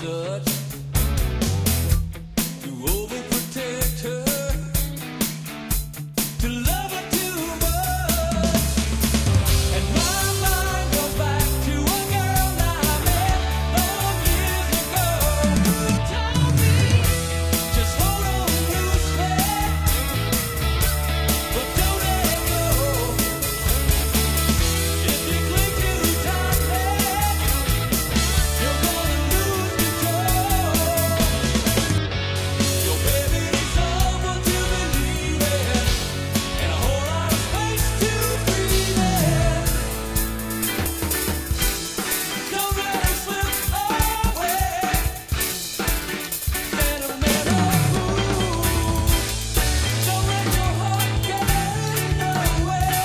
such to overprotect her, to love her too much. And my mind goes back to a girl I met long years ago who told me, just hold on loosely, but don't let go. If you cling too tightly, you're gonna lose control. Your baby needs someone to believe in, and a whole lot of space to breathe in. Don't let her slip away. Sentimental fool. Don't let your heart get in the way.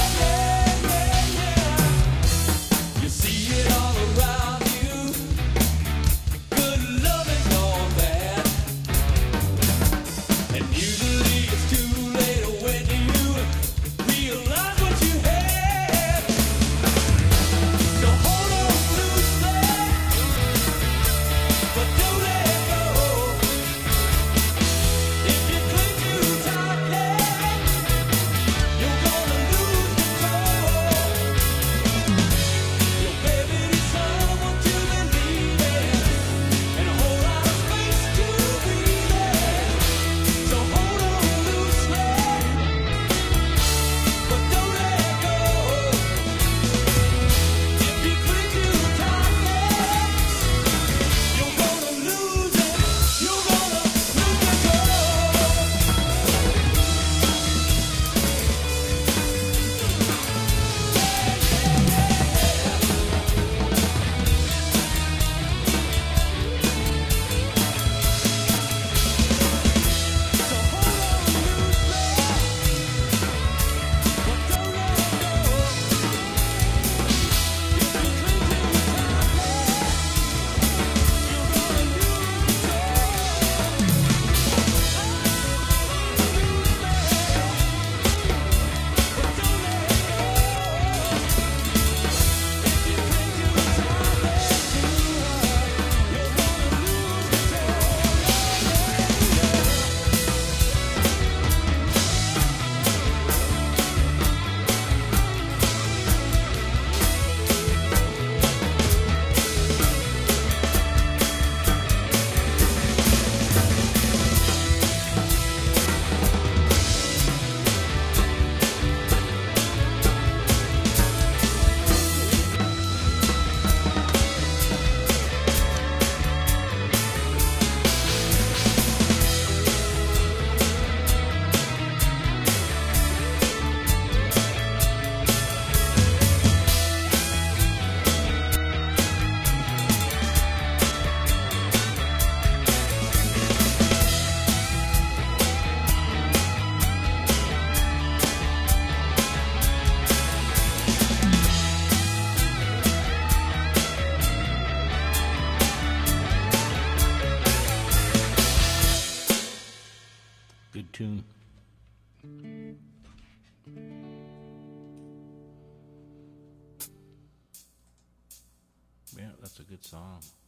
You see it all around you. Good love is gone bad, and usually it's too late when you realize what you had. So hold on loosely, but don't let go. If you cling too tightly, you're gonna lose control. Your baby needs someone to believe in, and a whole lot of space to breathe in. So hold on loosely, but don't let go. If you cling too tightly, you're gonna lose it. You're gonna lose control. So hold on loosely, but don't let go. If you cling too tightly, you're gonna lose good tune. Yeah, that's a good song.